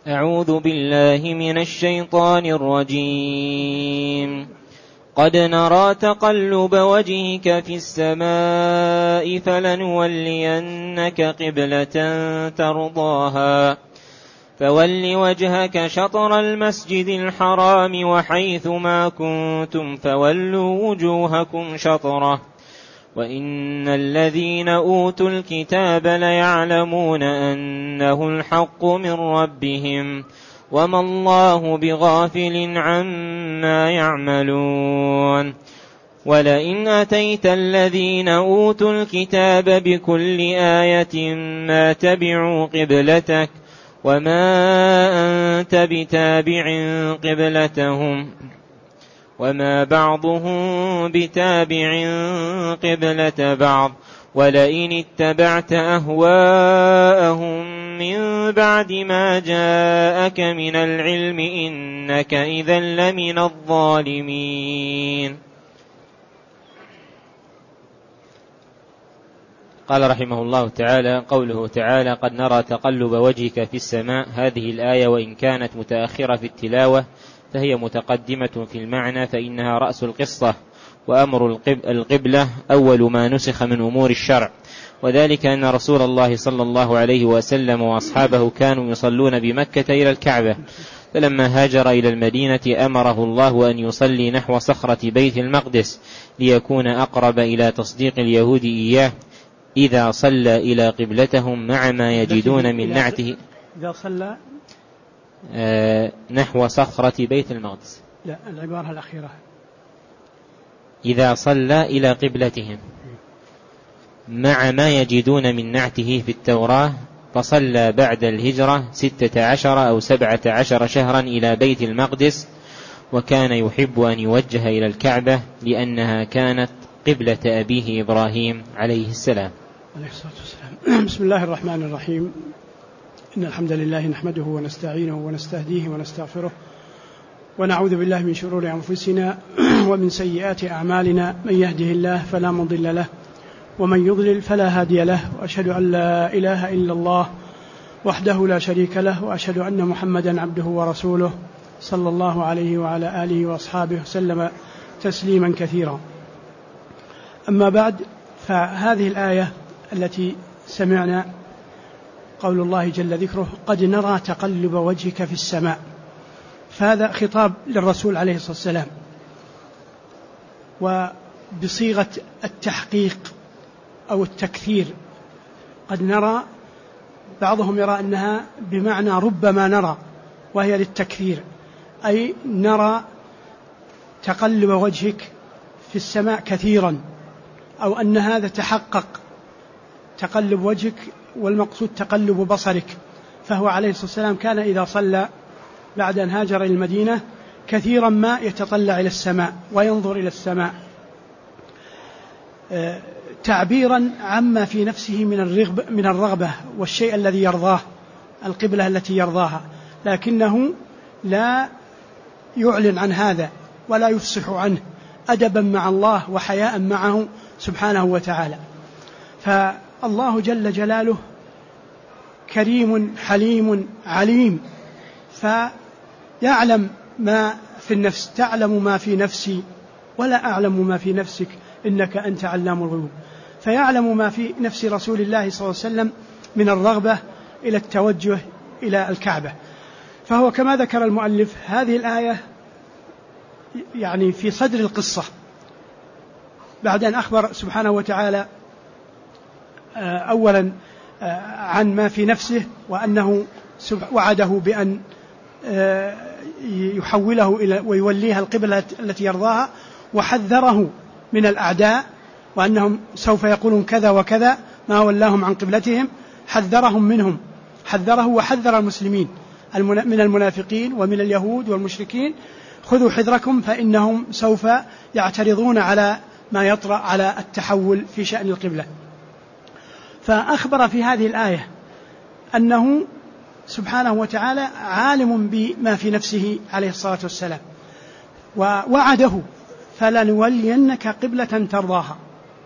أعوذ بالله من الشيطان الرجيم. قد نرى تقلب وجهك في السماء فلنولينك قبلة ترضاها فول وجهك شطر المسجد الحرام وحيث ما كنتم فولوا وجوهكم شطره وإن الذين أوتوا الكتاب ليعلمون أنه الحق من ربهم وما الله بغافل عما يعملون ولئن أتيت الذين أوتوا الكتاب بكل آية ما تبعوا قبلتك وما أنت بتابع قبلتهم وما بعضهم بتابع قبلة بعض ولئن اتبعت أهواءهم من بعد ما جاءك من العلم إنك إذا لمن الظالمين. قال رحمه الله تعالى: قوله تعالى: قد نرى تقلب وجهك في السماء. هذه الآية وإن كانت متأخرة في التلاوة فهي متقدمة في المعنى، فإنها رأس القصة، وأمر القبلة أول ما نسخ من أمور الشرع، وذلك أن رسول الله صلى الله عليه وسلم وأصحابه كانوا يصلون بمكة إلى الكعبة، فلما هاجر إلى المدينة أمره الله أن يصلي نحو صخرة بيت المقدس ليكون أقرب إلى تصديق اليهود إياه إذا صلى إلى قبلتهم مع ما يجدون من نعته. إذا صلى نحو صخرة بيت المقدس، لا، العبارة الأخيرة إذا صلى إلى قبلتهم مع ما يجدون من نعته في التوراة، فصلى بعد الهجرة 16 أو 17 شهرا إلى بيت المقدس، وكان يحب أن يوجه إلى الكعبة لأنها كانت قبلة أبيه إبراهيم عليه السلام. بسم الله الرحمن الرحيم. إن الحمد لله نحمده ونستعينه ونستهديه ونستغفره ونعوذ بالله من شرور أنفسنا ومن سيئات أعمالنا، من يهده الله فلا مضل له ومن يضلل فلا هادي له، وأشهد أن لا إله إلا الله وحده لا شريك له، وأشهد أن محمدا عبده ورسوله صلى الله عليه وعلى آله وأصحابه وسلم تسليما كثيرا. أما بعد، فهذه الآية التي سمعنا قول الله جل ذكره: قد نرى تقلب وجهك في السماء، فهذا خطاب للرسول عليه الصلاة والسلام، وبصيغة التحقيق أو التكثير. قد نرى، بعضهم يرى أنها بمعنى ربما نرى، وهي للتكثير، أي نرى تقلب وجهك في السماء كثيرا، أو أن هذا تحقق تقلب وجهك، والمقصود تقلب بصرك. فهو عليه الصلاة والسلام كان إذا صلى بعد أن هاجر إلى المدينة كثيرا ما يتطلع إلى السماء وينظر إلى السماء، تعبيرا عما في نفسه من الرغبة والشيء الذي يرضاه، القبلة التي يرضاها، لكنه لا يعلن عن هذا ولا يفصح عنه، أدبا مع الله وحياء معه سبحانه وتعالى. فالله جل جلاله كريم حليم عليم، فيعلم ما في النفس، تعلم ما في نفسي ولا أعلم ما في نفسك إنك أنت علام الغيوب. فيعلم ما في نفس رسول الله صلى الله عليه وسلم من الرغبة إلى التوجه إلى الكعبة. فهو كما ذكر المؤلف هذه الآية يعني في صدر القصة، بعد أن أخبر سبحانه وتعالى أولا عن ما في نفسه، وأنه وعده بأن يحوله ويوليها القبلة التي يرضاها، وحذره من الأعداء وأنهم سوف يقولون كذا وكذا ما ولاهم عن قبلتهم، حذرهم منهم، حذره وحذر المسلمين من المنافقين ومن اليهود والمشركين: خذوا حذركم فإنهم سوف يعترضون على ما يطرأ على التحول في شأن القبلة. فأخبر في هذه الآية أنه سبحانه وتعالى عالم بما في نفسه عليه الصلاة والسلام، ووعده: فلنولينك قبلة ترضاها،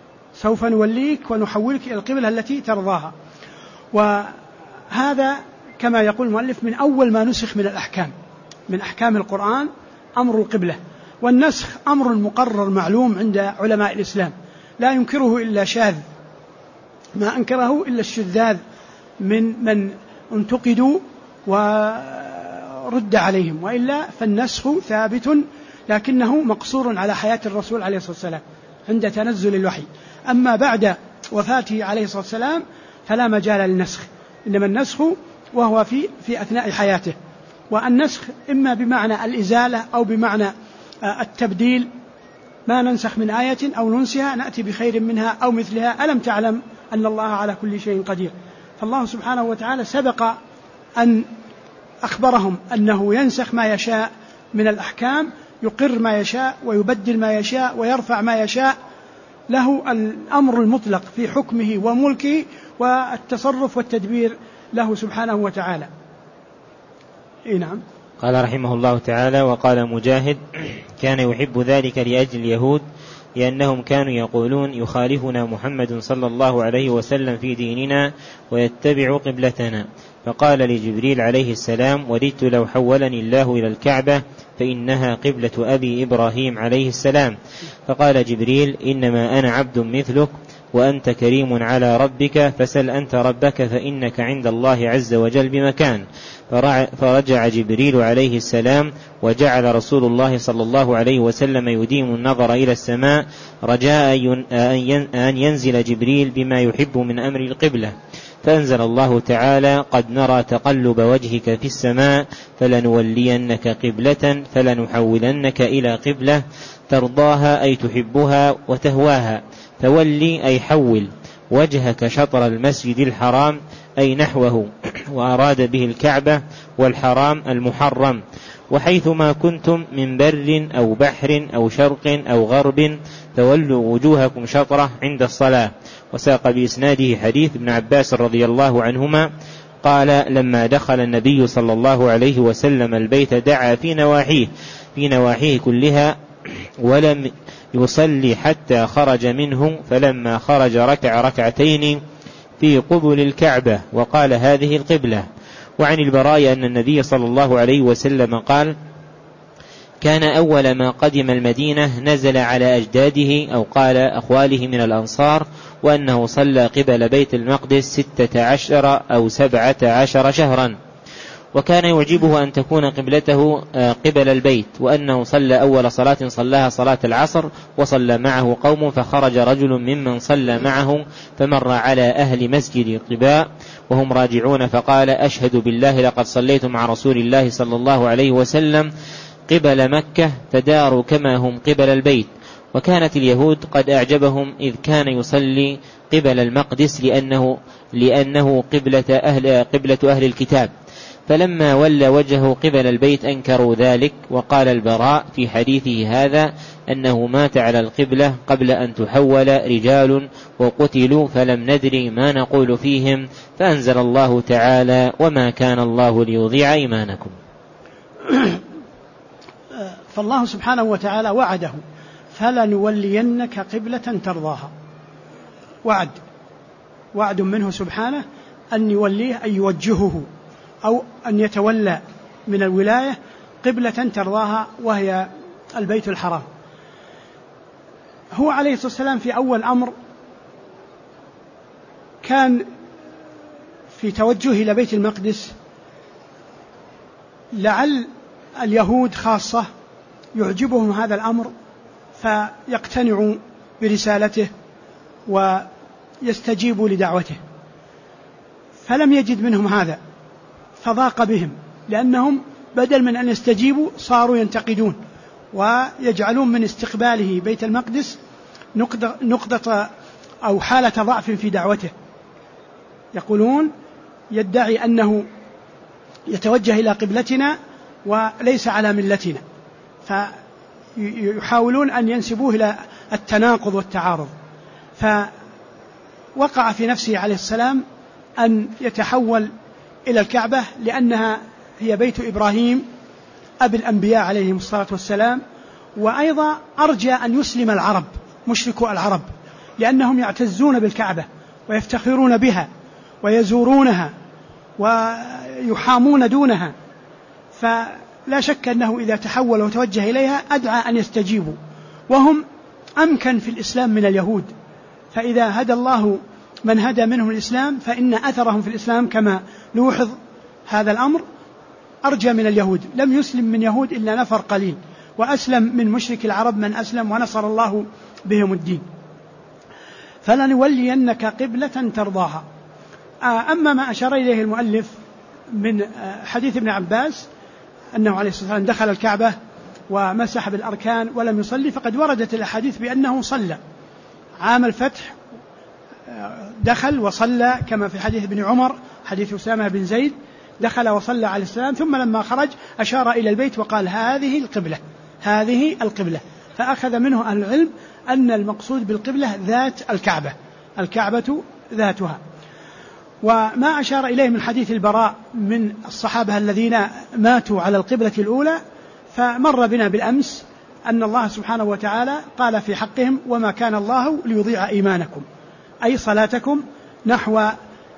سوف نوليك ونحولك إلى القبلة التي ترضاها. وهذا كما يقول المؤلف من أول ما نسخ من أحكام القرآن أمر القبلة، والنسخ أمر مقرر معلوم عند علماء الإسلام لا ينكره إلا شاذ، ما أنكره إلا الشذاذ من انتقدوا ورد عليهم، وإلا فالنسخ ثابت لكنه مقصور على حياة الرسول عليه الصلاة والسلام عند تنزل الوحي. أما بعد وفاته عليه الصلاة والسلام فلا مجال للنسخ، إنما النسخ وهو في أثناء حياته. والنسخ إما بمعنى الإزالة أو بمعنى التبديل، ما ننسخ من آية أو ننسها نأتي بخير منها أو مثلها، ألم تعلم أن الله على كل شيء قدير. فالله سبحانه وتعالى سبق أن أخبرهم أنه ينسخ ما يشاء من الأحكام، يقر ما يشاء ويبدل ما يشاء ويرفع ما يشاء، له الأمر المطلق في حكمه وملكه، والتصرف والتدبير له سبحانه وتعالى. نعم. قال رحمه الله تعالى: وقال مجاهد: كان يحب ذلك لأجل اليهود، لأنهم كانوا يقولون يخالفنا محمد صلى الله عليه وسلم في ديننا ويتبع قبلتنا، فقال لجبريل عليه السلام: وددت لو حولني الله إلى الكعبة فإنها قبلة أبي إبراهيم عليه السلام. فقال جبريل: إنما أنا عبد مثلك وأنت كريم على ربك، فسل أنت ربك فإنك عند الله عز وجل بمكان. فرجع جبريل عليه السلام، وجعل رسول الله صلى الله عليه وسلم يديم النظر إلى السماء رجاء أن ينزل جبريل بما يحب من أمر القبلة. فأنزل الله تعالى: قد نرى تقلب وجهك في السماء فلنولينك قبلة فلنحولنك إلى قبلة ترضاها أي تحبها وتهواها، فولي أي حول وجهك شطر المسجد الحرام أي نحوه، وأراد به الكعبة والحرام المحرم. وحيثما كنتم من بر أو بحر أو شرق أو غرب فولوا وجوهكم شطرة عند الصلاة. وساق بإسناده حديث ابن عباس رضي الله عنهما قال: لما دخل النبي صلى الله عليه وسلم البيت دعا في نواحيه كلها ولم يصلي حتى خرج منه، فلما خرج ركع ركعتين في قبل الكعبة وقال: هذه القبلة. وعن البراء أن النبي صلى الله عليه وسلم قال: كان أول ما قدم المدينة نزل على أجداده أو قال أخواله من الأنصار، وأنه صلى قبل بيت المقدس 16 أو 17 شهرا، وكان يعجبه أن تكون قبلته قبل البيت، وأنه صلى أول صلاة صلاها صلاة العصر وصلى معه قوم، فخرج رجل ممن صلى معه فمر على أهل مسجد قباء وهم راجعون فقال: أشهد بالله لقد صليت مع رسول الله صلى الله عليه وسلم قبل مكة فداروا كما هم قبل البيت. وكانت اليهود قد أعجبهم إذ كان يصلي قبل المقدس لأنه قبلة أهل الكتاب، فلما ولى وجهه قبل البيت أنكروا ذلك. وقال البراء في حديثه هذا أنه مات على القبلة قبل أن تحول رجال وقتلوا فلم ندري ما نقول فيهم، فأنزل الله تعالى: وما كان الله ليضيع إيمانكم. فالله سبحانه وتعالى وعده: فلنولينك قبلة ترضاها. وعد منه سبحانه أن يوليه، أن يوجهه أو أن يتولى من الولاية قبلة ترضاها وهي البيت الحرام. هو عليه الصلاة والسلام في أول أمر كان في توجه إلى بيت المقدس، لعل اليهود خاصة يعجبهم هذا الأمر فيقتنعوا برسالته ويستجيبوا لدعوته، فلم يجد منهم هذا فضاق بهم، لأنهم بدل من أن يستجيبوا صاروا ينتقدون ويجعلون من استقباله بيت المقدس نقطة أو حالة ضعف في دعوته. يقولون يدعي أنه يتوجه إلى قبلتنا وليس على ملتنا، فيحاولون أن ينسبوه إلى التناقض والتعارض. فوقع في نفسه عليه السلام أن يتحول إلى الكعبة، لأنها هي بيت إبراهيم أبي الأنبياء عليهم الصلاة والسلام، وأيضا أرجى أن يسلم العرب مشركو العرب، لأنهم يعتزون بالكعبة ويفتخرون بها ويزورونها ويحامون دونها، فلا شك أنه إذا تحول وتوجه إليها أدعى أن يستجيبوا، وهم أمكن في الإسلام من اليهود، فإذا هدى الله من هدى منهم الإسلام فإن أثرهم في الإسلام كما نوحظ هذا الأمر أرجى من اليهود. لم يسلم من يهود إلا نفر قليل، وأسلم من مشرك العرب من أسلم ونصر الله بهم الدين. فلنولينك قبلة ترضاها. أما ما أشار إليه المؤلف من حديث ابن عباس أنه عليه الصلاة والسلام دخل الكعبة ومسح بالأركان ولم يصلي، فقد وردت الأحاديث بأنه صلى عام الفتح، دخل وصلى كما في حديث ابن عمر حديث أسامة بن زيد، دخل وصلى عليه السلام، ثم لما خرج أشار إلى البيت وقال هذه القبلة، هذه القبلة. فأخذ منه أهل العلم أن المقصود بالقبلة ذات الكعبة، الكعبة ذاتها. وما أشار إليه من حديث البراء من الصحابة الذين ماتوا على القبلة الأولى فمر بنا بالأمس أن الله سبحانه وتعالى قال في حقهم وما كان الله ليضيع إيمانكم، أي صلاتكم نحو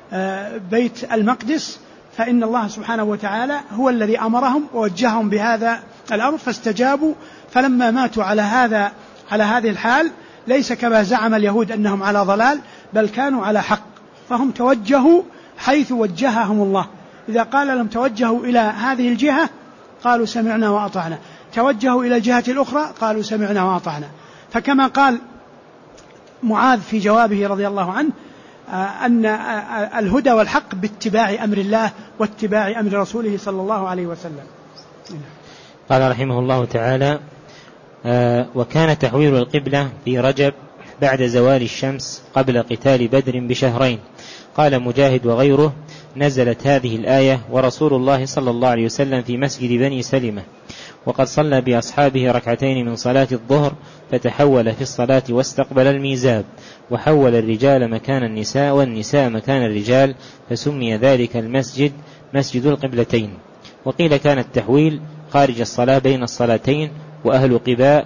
بيت المقدس، فإن الله سبحانه وتعالى هو الذي أمرهم ووجههم بهذا الأمر فاستجابوا. فلما ماتوا على هذه الحال ليس كما زعم اليهود أنهم على ضلال، بل كانوا على حق، فهم توجهوا حيث وجههم الله. إذا قال لهم توجهوا إلى هذه الجهة قالوا سمعنا وأطعنا، توجهوا إلى الجهة الأخرى قالوا سمعنا وأطعنا. فكما قال معاذ في جوابه رضي الله عنه أن الهدى والحق باتباع أمر الله واتباع أمر رسوله صلى الله عليه وسلم. قال رحمه الله تعالى: وكان تحويل القبلة في رجب بعد زوال الشمس قبل قتال بدر بشهرين. قال مجاهد وغيره: نزلت هذه الآية ورسول الله صلى الله عليه وسلم في مسجد بني سلمة، وقد صلى بأصحابه ركعتين من صلاة الظهر، فتحول في الصلاة واستقبل الميزاب، وحول الرجال مكان النساء والنساء مكان الرجال، فسمي ذلك المسجد مسجد القبلتين. وقيل كان التحويل خارج الصلاة بين الصلاتين، وأهل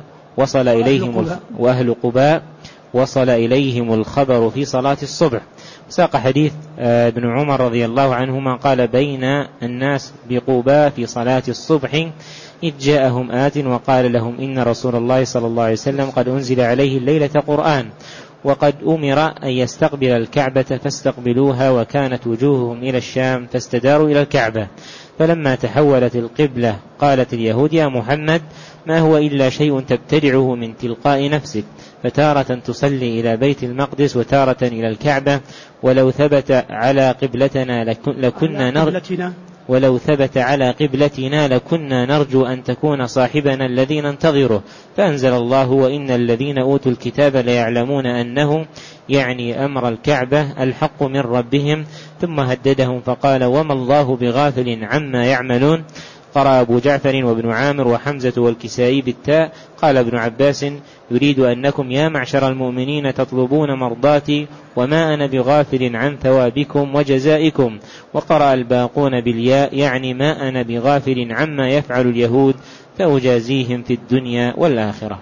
قباء وصل إليهم الخبر في صلاة الصبح. ساق حديث ابن عمر رضي الله عنهما قال: بين الناس بقباء في صلاة الصبح إذ جاءهم آت وقال لهم إن رسول الله صلى الله عليه وسلم قد أنزل عليه الليلة قرآن، وقد أمر أن يستقبل الكعبة فاستقبلوها، وكانت وجوههم إلى الشام فاستداروا إلى الكعبة. فلما تحولت القبلة قالت اليهود: يا محمد ما هو إلا شيء تبتدعه من تلقاء نفسك، فتارة تصلي إلى بيت المقدس وتارة إلى الكعبة، ولو ثبت على قبلتنا لكنا نرجو أن تكون صاحبنا الذي ننتظره. فأنزل الله: وإن الذين أوتوا الكتاب ليعلمون أنه يعني أمر الكعبة الحق من ربهم، ثم هددهم فقال: وما الله بغافل عما يعملون. قرأ أبو جعفر وابن عامر وحمزة والكسائي بالتاء. قال ابن عباس: يريد أنكم يا معشر المؤمنين تطلبون مرضاتي وما أنا بغافل عن ثوابكم وجزائكم. وقرأ الباقون بالياء يعني ما أنا بغافل عما يفعل اليهود فأجازيهم في الدنيا والآخرة.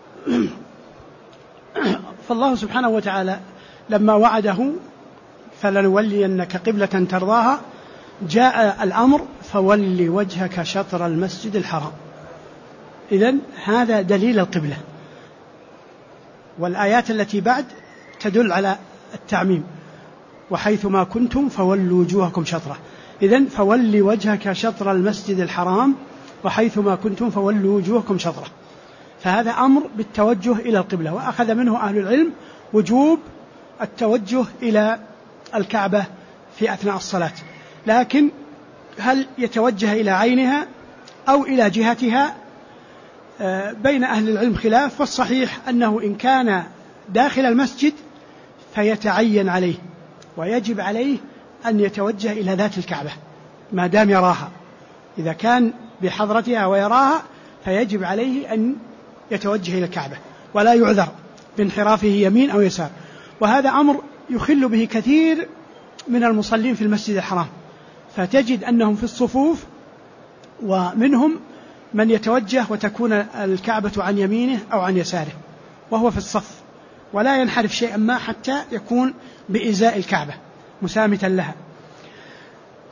فالله سبحانه وتعالى لما وعده فلنولينك قبلة ترضاها جاء الأمر فول وجهك شطر المسجد الحرام. إذن هذا دليل القبلة، والآيات التي بعد تدل على التعميم: وحيثما كنتم فولوا وجوهكم شطرة. إذن فول وجهك شطر المسجد الحرام وحيثما كنتم فولوا وجوهكم شطرة، فهذا أمر بالتوجه إلى القبلة. وأخذ منه أهل العلم وجوب التوجه إلى الكعبة في أثناء الصلاة، لكن هل يتوجه إلى عينها أو إلى جهتها بين أهل العلم خلاف، والصحيح أنه إن كان داخل المسجد فيتعين عليه ويجب عليه أن يتوجه إلى ذات الكعبة ما دام يراها. إذا كان بحضرتها ويراها فيجب عليه أن يتوجه إلى الكعبة ولا يعذر بانحرافه يمين أو يسار. وهذا أمر يخل به كثير من المصلين في المسجد الحرام، فتجد أنهم في الصفوف ومنهم من يتوجه وتكون الكعبة عن يمينه أو عن يساره وهو في الصف، ولا ينحرف شيئا ما حتى يكون بإزاء الكعبة مسامتا لها.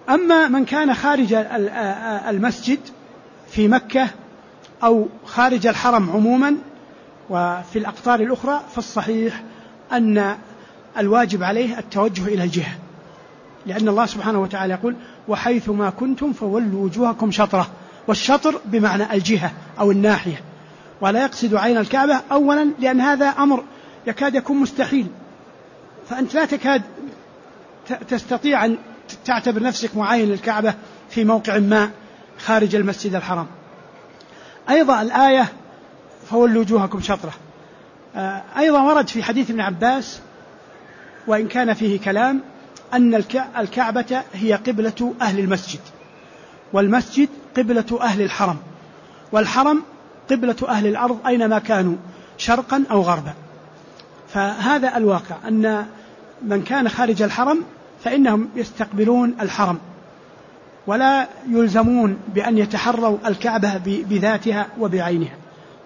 أما من كان خارج المسجد في مكة أو خارج الحرم عموما وفي الأقطار الأخرى، فالصحيح أن الواجب عليه التوجه إلى الجهة، لأن الله سبحانه وتعالى يقول: وحيث ما كنتم فولوا وجوهكم شطرة، والشطر بمعنى الجهة أو الناحية، ولا يقصد عين الكعبة أولا لأن هذا أمر يكاد يكون مستحيل، فأنت لا تكاد تستطيع أن تعتبر نفسك معين الكعبة في موقع ما خارج المسجد الحرام. أيضا الآية فولوا وجوهكم شطرة أيضا ورد في حديث ابن عباس وإن كان فيه كلام أن الكعبة هي قبلة أهل المسجد، والمسجد قبلة أهل الحرم، والحرم قبلة أهل الأرض أينما كانوا شرقا أو غربا. فهذا الواقع أن من كان خارج الحرم فإنهم يستقبلون الحرم ولا يلزمون بأن يتحروا الكعبة بذاتها وبعينها.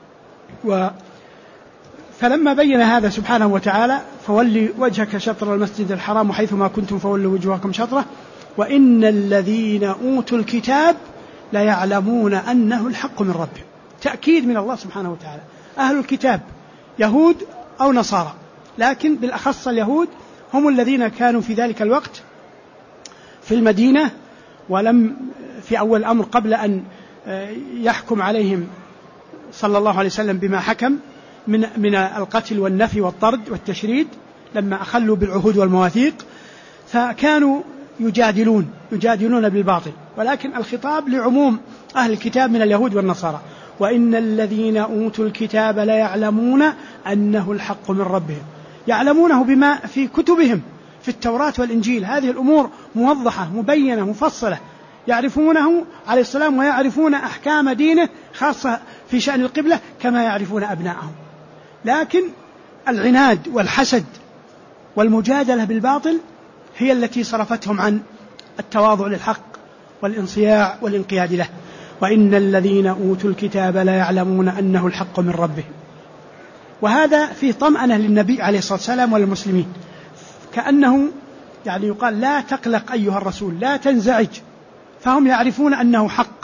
فلما بين هذا سبحانه وتعالى: فولي وجهك شطر المسجد الحرام حيثما كنتم فولوا وجوهكم شطرة وإن الذين أوتوا الكتاب ليعلمون أنه الحق من ربهم. تأكيد من الله سبحانه وتعالى. أهل الكتاب يهود أو نصارى، لكن بالأخص اليهود هم الذين كانوا في ذلك الوقت في المدينة، ولم في أول الأمر قبل أن يحكم عليهم صلى الله عليه وسلم بما حكم من القتل والنفي والطرد والتشريد لما أخلوا بالعهود والمواثيق، فكانوا يجادلون بالباطل، ولكن الخطاب لعموم أهل الكتاب من اليهود والنصارى: وإن الذين أوتوا الكتاب ليعلمون أنه الحق من ربهم. يعلمونه بما في كتبهم في التوراة والإنجيل، هذه الأمور موضحة مبينة مفصلة، يعرفونه عليه السلام ويعرفون أحكام دينه خاصة في شأن القبلة كما يعرفون أبنائهم. لكن العناد والحسد والمجادلة بالباطل هي التي صرفتهم عن التواضع للحق والانصياع والانقياد له. وإن الذين أوتوا الكتاب لا يعلمون أنه الحق من ربهم. وهذا فيه طمأنة للنبي عليه الصلاة والسلام والمسلمين، كأنه يعني يقال: لا تقلق أيها الرسول، لا تنزعج، فهم يعرفون أنه حق،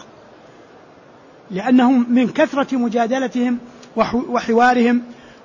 لأنهم من كثرة مجادلتهم وحوارهم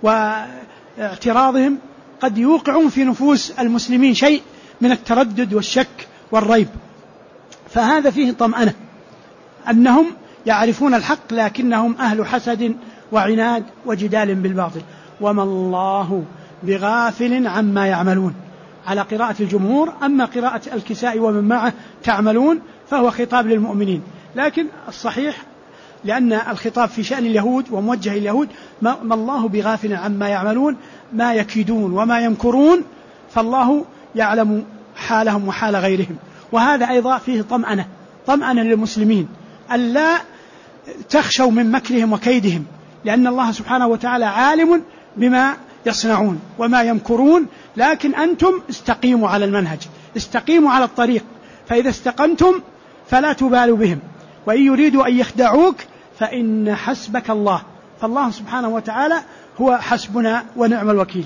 واعتراضهم قد يوقعون في نفوس المسلمين شيء من التردد والشك والريب، فهذا فيه طمأنة أنهم يعرفون الحق لكنهم أهل حسد وعناد وجدال بالباطل. وما الله بغافل عما يعملون على قراءة الجمهور، أما قراءة الكساء ومن معه تعملون فهو خطاب للمؤمنين. لكن الصحيح لأن الخطاب في شأن اليهود وموجه اليهود: ما الله بغافل عما يعملون، ما يكيدون وما يمكرون، فالله يعلم حالهم وحال غيرهم. وهذا أيضا فيه طمأنة للمسلمين ألا تخشوا من مكرهم وكيدهم، لأن الله سبحانه وتعالى عالم بما يصنعون وما يمكرون، لكن أنتم استقيموا على المنهج، استقيموا على الطريق، فإذا استقمتم فلا تبالوا بهم، وإن يريدوا أن يخدعوك فإن حسبك الله، فالله سبحانه وتعالى هو حسبنا ونعم الوكيل.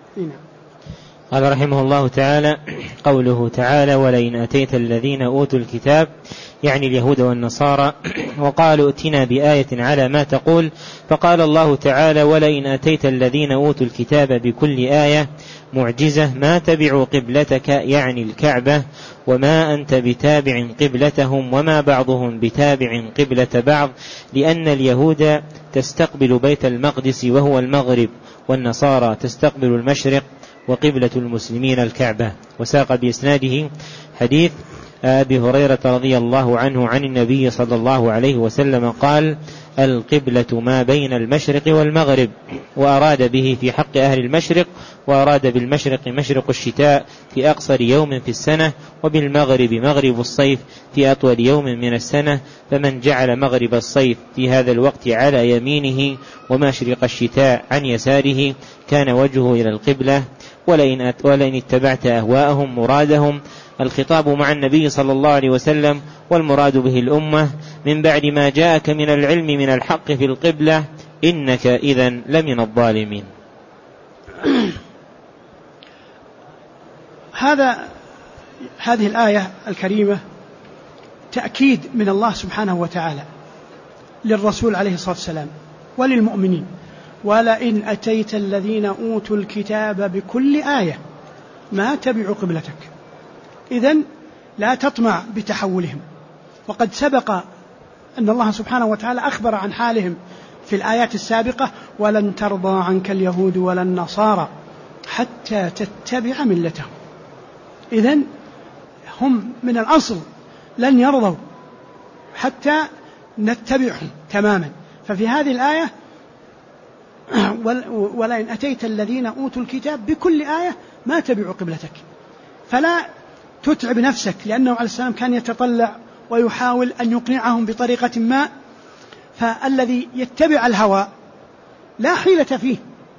قال رحمه الله تعالى: قوله تعالى: ولئن أتيت الذين أوتوا الكتاب، يعني اليهود والنصارى، وقالوا ائتنا بآية على ما تقول، فقال الله تعالى: ولئن أتيت الذين أوتوا الكتاب بكل آية معجزة ما تبعوا قبلتك، يعني الكعبة، وما أنت بتابع قبلتهم، وما بعضهم بتابع قبلة بعض، لأن اليهود تستقبل بيت المقدس وهو المغرب، والنصارى تستقبل المشرق، وقبلة المسلمين الكعبة. وساق بإسناده حديث أبي هريرة رضي الله عنه عن النبي صلى الله عليه وسلم قال: القبلة ما بين المشرق والمغرب، وأراد به في حق أهل المشرق، وأراد بالمشرق مشرق الشتاء في أقصر يوم في السنة، وبالمغرب مغرب الصيف في أطول يوم من السنة، فمن جعل مغرب الصيف في هذا الوقت على يمينه ومشرق الشتاء عن يساره كان وجهه إلى القبلة. ولئن اتبعت أهواءهم مرادهم، الخطاب مع النبي صلى الله عليه وسلم، والمراد به الأمة من بعد ما جاءك من العلم من الحق في القبلة، إنك إذن لمن الظالمين. هذه الآية الكريمة تأكيد من الله سبحانه وتعالى للرسول عليه الصلاة والسلام وللمؤمنين: ولئن أتيت الذين أوتوا الكتاب بكل آية ما تبعوا قبلتك. إذن لا تطمع بتحولهم، وقد سبق أن الله سبحانه وتعالى أخبر عن حالهم في الآيات السابقة: ولن ترضى عنك اليهود ولا النصارى حتى تتبع ملتهم. إذن هم من الأصل لن يرضوا حتى نتبعهم تماما. ففي هذه الآية: ولئن أتيت الذين أوتوا الكتاب بكل آية ما تبعوا قبلتك. فلا تتعب نفسك، لأنه عليه السلام كان يتطلع ويحاول أن يقنعهم بطريقة ما، فالذي يتبع الهوى لا حيلة فيه.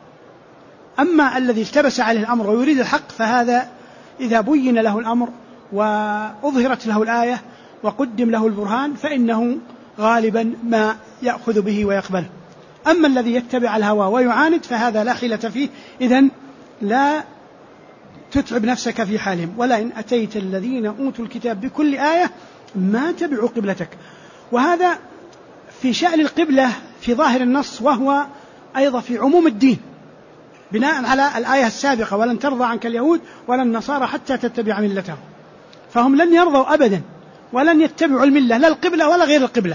أما الذي التبس عليه الأمر ويريد الحق فهذا إذا بين له الأمر وأظهرت له الآية وقدم له البرهان فإنه غالبا ما يأخذ به ويقبله. أما الذي يتبع الهوى ويعاند فهذا لا حيلة فيه. إذن لا تتعب نفسك في حالهم: ولئن أتيت الذين أوتوا الكتاب بكل آية ما تبعوا قبلتك. وهذا في شأن القبلة في ظاهر النص، وهو أيضا في عموم الدين بناء على الآية السابقة: ولن ترضى عنك اليهود ولا النصارى حتى تتبع ملتهم. فهم لن يرضوا أبدا ولن يتبعوا الملة، لا القبلة ولا غير القبلة.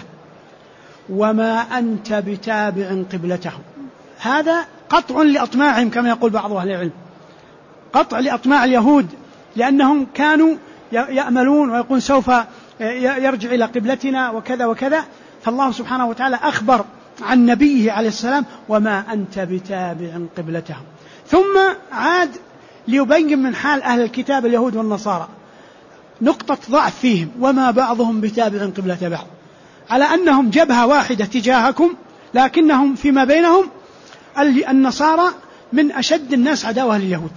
وما أنت بتابع قبلتهم، هذا قطع لأطماعهم كما يقول بعض أهل العلم، قطع لأطماع اليهود، لأنهم كانوا يأملون ويقول سوف يرجع إلى قبلتنا وكذا وكذا. فالله سبحانه وتعالى أخبر عن نبيه عليه السلام: وما أنت بتابع قبلتهم. ثم عاد ليبين من حال أهل الكتاب اليهود والنصارى نقطة ضعف فيهم: وما بعضهم بتابع قبلة بعض، على أنهم جبهة واحدة تجاهكم، لكنهم فيما بينهم النصارى من أشد الناس عداوة لليهود،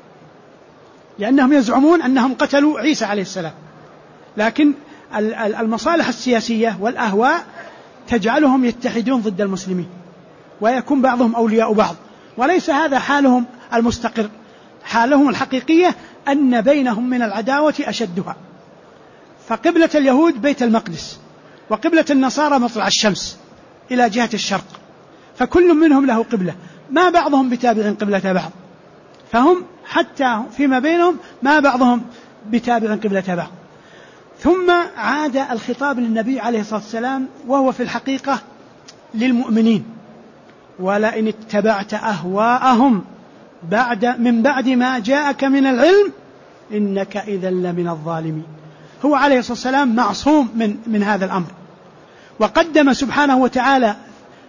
لأنهم يزعمون أنهم قتلوا عيسى عليه السلام، لكن المصالح السياسية والأهواء تجعلهم يتحدون ضد المسلمين ويكون بعضهم أولياء بعض. وليس هذا حالهم المستقر، حالهم الحقيقية أن بينهم من العداوة أشدها. فقبلة اليهود بيت المقدس، وقبلة النصارى مطلع الشمس إلى جهة الشرق، فكل منهم له قبلة، ما بعضهم بتابع قبلة بعض. فهم حتى فيما بينهم ما بعضهم بتابع قبلة بعض. ثم عاد الخطاب للنبي عليه الصلاة والسلام وهو في الحقيقة للمؤمنين: ولئن اتبعت أهواءهم من بعد ما جاءك من العلم إنك إذا لمن الظالمين. هو عليه الصلاة والسلام معصوم من هذا الأمر. وقدم سبحانه وتعالى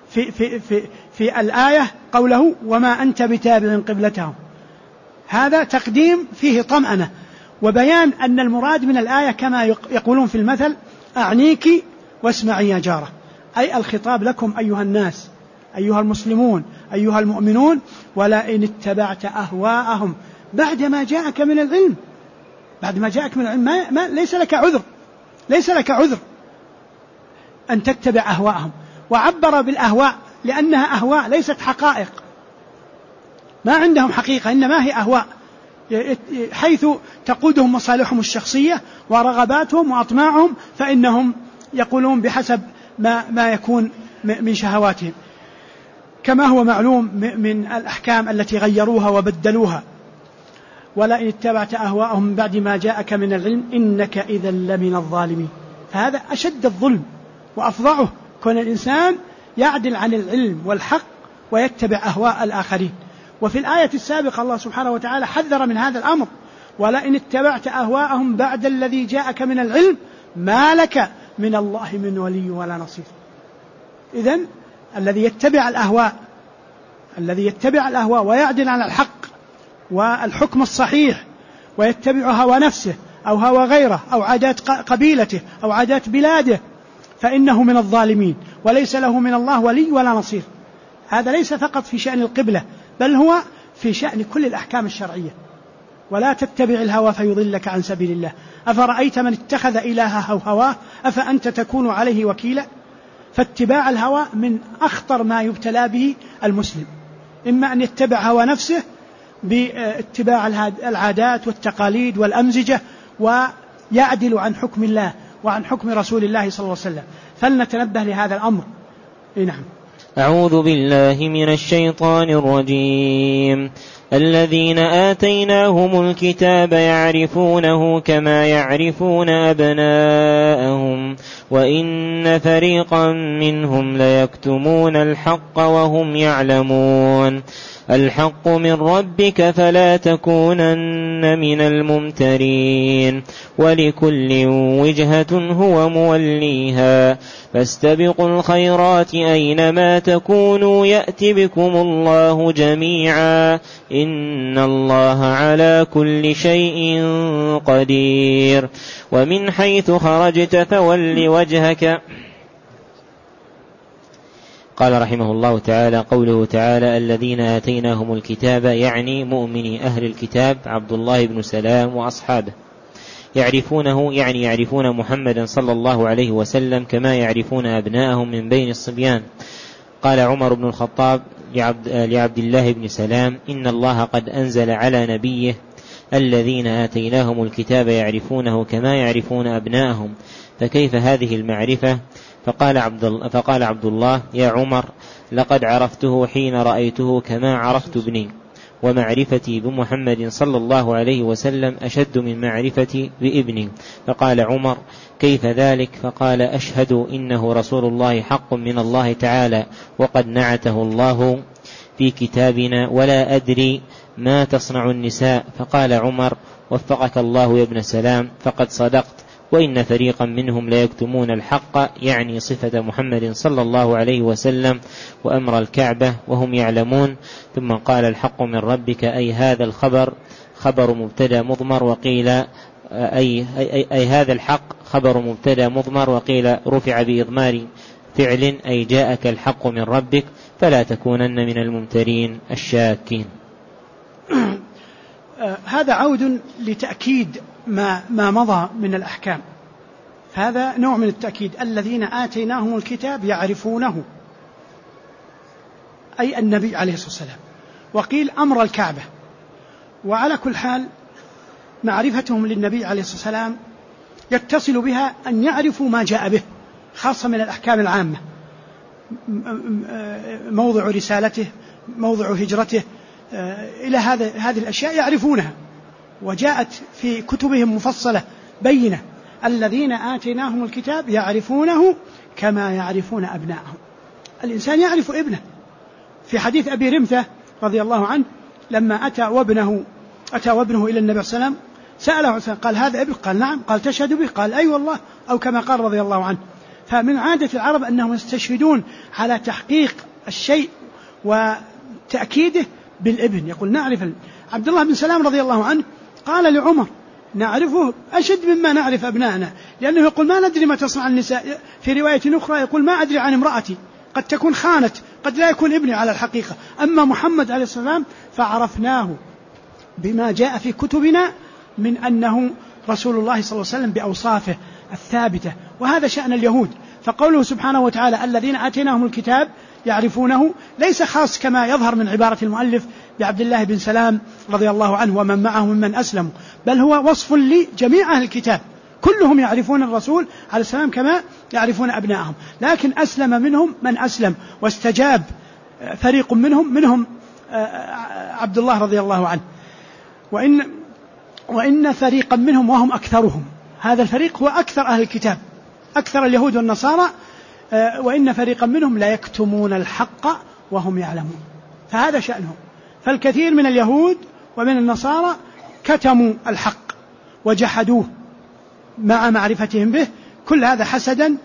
في الآية قوله: وما أنت بتابع قبلتهم. هذا تقديم فيه طمأنة وبيان أن المراد من الآية كما يقولون في المثل: أعنيك واسمعي يا جارة، أي الخطاب لكم أيها الناس، أيها المسلمون، أيها المؤمنون: ولئن اتبعت أهواءهم بعد ما جاءك من العلم. بعد ما جاءك من العلم ليس لك عذر أن تتبع أهواءهم. وعبر بالأهواء لأنها أهواء ليست حقائق، ما عندهم حقيقة، إنما هي أهواء حيث تقودهم مصالحهم الشخصية ورغباتهم وأطماعهم، فإنهم يقولون بحسب ما يكون من شهواتهم، كما هو معلوم من الأحكام التي غيروها وبدلوها. ولئن اتبعت أهواءهم من بعد ما جاءك من العلم إنك إذا لمن الظالمين. فهذا أشد الظلم وأفظعه، كون الإنسان يعدل عن العلم والحق ويتبع أهواء الآخرين. وفي الآية السابقة الله سبحانه وتعالى حذر من هذا الأمر: ولئن اتبعت أهواءهم بعد الذي جاءك من العلم ما لك من الله من ولي ولا نصير. إذن الذي يتبع الأهواء ويعدل عن الحق والحكم الصحيح ويتبع هوى نفسه أو هوى غيره أو عادات قبيلته أو عادات بلاده فإنه من الظالمين، وليس له من الله ولي ولا نصير. هذا ليس فقط في شأن القبلة، بل هو في شأن كل الأحكام الشرعية. ولا تتبع الهوى فيضلك عن سبيل الله، أفرأيت من اتخذ إلهه هواه أفأنت تكون عليه وكيلا. فاتباع الهوى من أخطر ما يبتلى به المسلم، إما أن يتبع هوى نفسه باتباع العادات والتقاليد والأمزجة ويعدل عن حكم الله وعن حكم رسول الله صلى الله عليه وسلم، فلنتنبه لهذا الأمر. نعم. أعوذ بالله من الشيطان الرجيم. الذين آتيناهم الكتاب يعرفونه كما يعرفون أبناءهم وإن فريقا منهم ليكتمون الحق وهم يعلمون. الحق من ربك فلا تكونن من الممترين ولكل وجهة هو موليها فاستبقوا الخيرات أينما تكونوا يأت بكم الله جميعا إن الله على كل شيء قدير. ومن حيث خرجت فول وجهك. قال رحمه الله تعالى: قوله تعالى: الذين آتيناهم الكتاب، يعني مؤمني أهل الكتاب عبد الله بن سلام وأصحابه. يعرفونه يعني يعرفون محمدا صلى الله عليه وسلم كما يعرفون أبناءهم من بين الصبيان. قال عمر بن الخطاب لعبد الله بن سلام: إن الله قد أنزل على نبيه الذين آتيناهم الكتاب يعرفونه كما يعرفون أبناءهم، فكيف هذه المعرفة؟ فقال عبد الله: يا عمر، لقد عرفته حين رأيته كما عرفت ابني، ومعرفتي بمحمد صلى الله عليه وسلم أشد من معرفتي بابني. فقال عمر: كيف ذلك؟ فقال: أشهد إنه رسول الله حق من الله تعالى، وقد نعته الله في كتابنا، ولا أدري ما تصنع النساء. فقال عمر: وفقك الله يا ابن سلام، فقد صدقت، وإن فريقا منهم لا يكتمون الحق، يعني صفة محمد صلى الله عليه وسلم وأمر الكعبة وهم يعلمون. ثم قال: الحق من ربك، أي هذا الخبر خبر مبتدا مضمر، وقيل أي هذا الحق خبر مبتدا مضمر، وقيل رفع بإضمار فعل، أي جاءك الحق من ربك فلا تكونن من الممترين الشاكين. هذا عود لتأكيد ما مضى من الأحكام، هذا نوع من التأكيد. الذين آتيناهم الكتاب يعرفونه، أي النبي عليه الصلاة والسلام، وقيل أمر الكعبة. وعلى كل حال معرفتهم للنبي عليه الصلاة والسلام يتصل بها أن يعرفوا ما جاء به، خاصة من الأحكام العامة، موضع رسالته، موضع هجرته، إلى هذه الأشياء يعرفونها، وجاءت في كتبهم مفصلة بينة: الذين آتيناهم الكتاب يعرفونه كما يعرفون أبناءهم. الإنسان يعرف ابنه. في حديث أبي رمثة رضي الله عنه لما أتى وابنه إلى النبي صلى الله عليه وسلم سأله، قال: هذا ابن؟ قال: نعم. قال: تشهد به؟ قال: أي والله، أو كما قال رضي الله عنه. فمن عادة العرب أنهم يستشهدون على تحقيق الشيء وتأكيده بالابن. يقول: نعرف. عبد الله بن سلام رضي الله عنه قال لعمر: نعرفه أشد مما نعرف أبنائنا، لأنه يقول: ما ندري ما تصنع النساء. في رواية أخرى يقول: ما أدري عن امرأتي، قد تكون خانت، قد لا يكون ابني على الحقيقة. أما محمد عليه الصلاة والسلام فعرفناه بما جاء في كتبنا من أنه رسول الله صلى الله عليه وسلم بأوصافه الثابتة، وهذا شأن اليهود. فقوله سبحانه وتعالى: الذين آتيناهم الكتاب يعرفونه، ليس خاص كما يظهر من عبارة المؤلف بعبد الله بن سلام رضي الله عنه ومن معه ممن أسلموا، بل هو وصف لجميع أهل الكتاب، كلهم يعرفون الرسول عليه السلام كما يعرفون أبنائهم، لكن أسلم منهم من أسلم واستجاب فريق منهم عبد الله رضي الله عنه. وإن فريقا منهم وهم أكثرهم، هذا الفريق هو أكثر أهل الكتاب، أكثر اليهود والنصارى. وإن فريقا منهم لا يكتمون الحق وهم يعلمون، فهذا شأنهم. فالكثير من اليهود ومن النصارى كتموا الحق وجحدوه مع معرفتهم به، كل هذا حسدا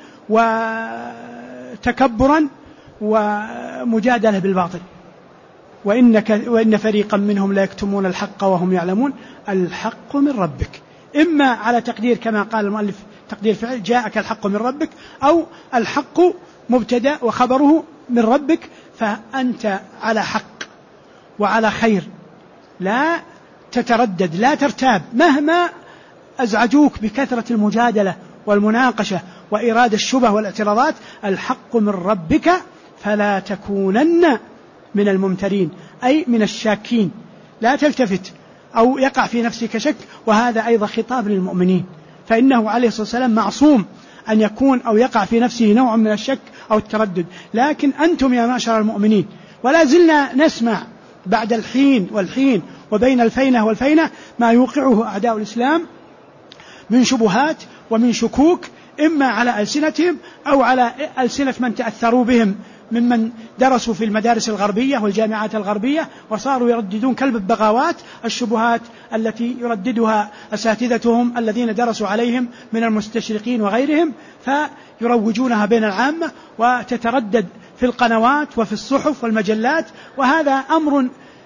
وتكبرا ومجادلة بالباطل. وإن فريقا منهم لا يكتمون الحق وهم يعلمون. الحق من ربك، إما على تقدير كما قال المؤلف تقدير فعل: جاءك الحق من ربك، أو الحق مبتدأ وخبره من ربك، فأنت على حق وعلى خير، لا تتردد، لا ترتاب مهما أزعجوك بكثرة المجادلة والمناقشة وإرادة الشبه والاعتراضات. الحق من ربك فلا تكونن من الممترين، أي من الشاكين، لا تلتفت أو يقع في نفسك شك. وهذا أيضا خطاب للمؤمنين، فإنه عليه الصلاة والسلام معصوم أن يكون أو يقع في نفسه نوع من الشك أو التردد. لكن أنتم يا معشر المؤمنين ولا زلنا نسمع بعد الحين والحين وبين الفينة والفينة ما يوقعه أعداء الإسلام من شبهات ومن شكوك، إما على ألسنتهم أو على ألسنة من تأثروا بهم ممن درسوا في المدارس الغربية والجامعات الغربية وصاروا يرددون كلب البغاوات الشبهات التي يرددها أساتذتهم الذين درسوا عليهم من المستشرقين وغيرهم، فيروجونها بين العامة وتتردد في القنوات وفي الصحف والمجلات. وهذا أمر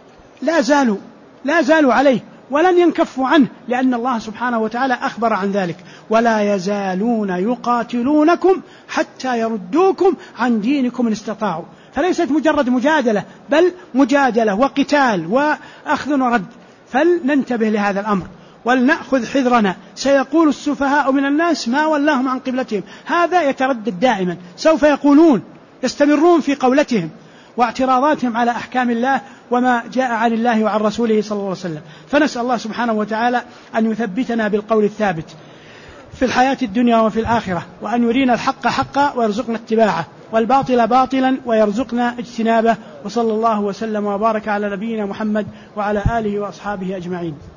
لا زالوا عليه ولن ينكفوا عنه، لأن الله سبحانه وتعالى أخبر عن ذلك: ولا يزالون يقاتلونكم حتى يردوكم عن دينكم إن استطاعوا. فليست مجرد مجادلة، بل مجادلة وقتال وأخذ ورد. فلننتبه لهذا الأمر ولنأخذ حذرنا. سيقول السفهاء من الناس ما ولاهم عن قبلتهم، هذا يتردد دائما، سوف يقولون، يستمرون في قولتهم واعتراضاتهم على أحكام الله وما جاء عن الله وعن رسوله صلى الله عليه وسلم. فنسأل الله سبحانه وتعالى أن يثبتنا بالقول الثابت في الحياة الدنيا وفي الآخرة، وأن يرينا الحق حقا ويرزقنا اتباعه، والباطل باطلا ويرزقنا اجتنابه. وصلى الله وسلم وبارك على نبينا محمد وعلى آله وأصحابه أجمعين.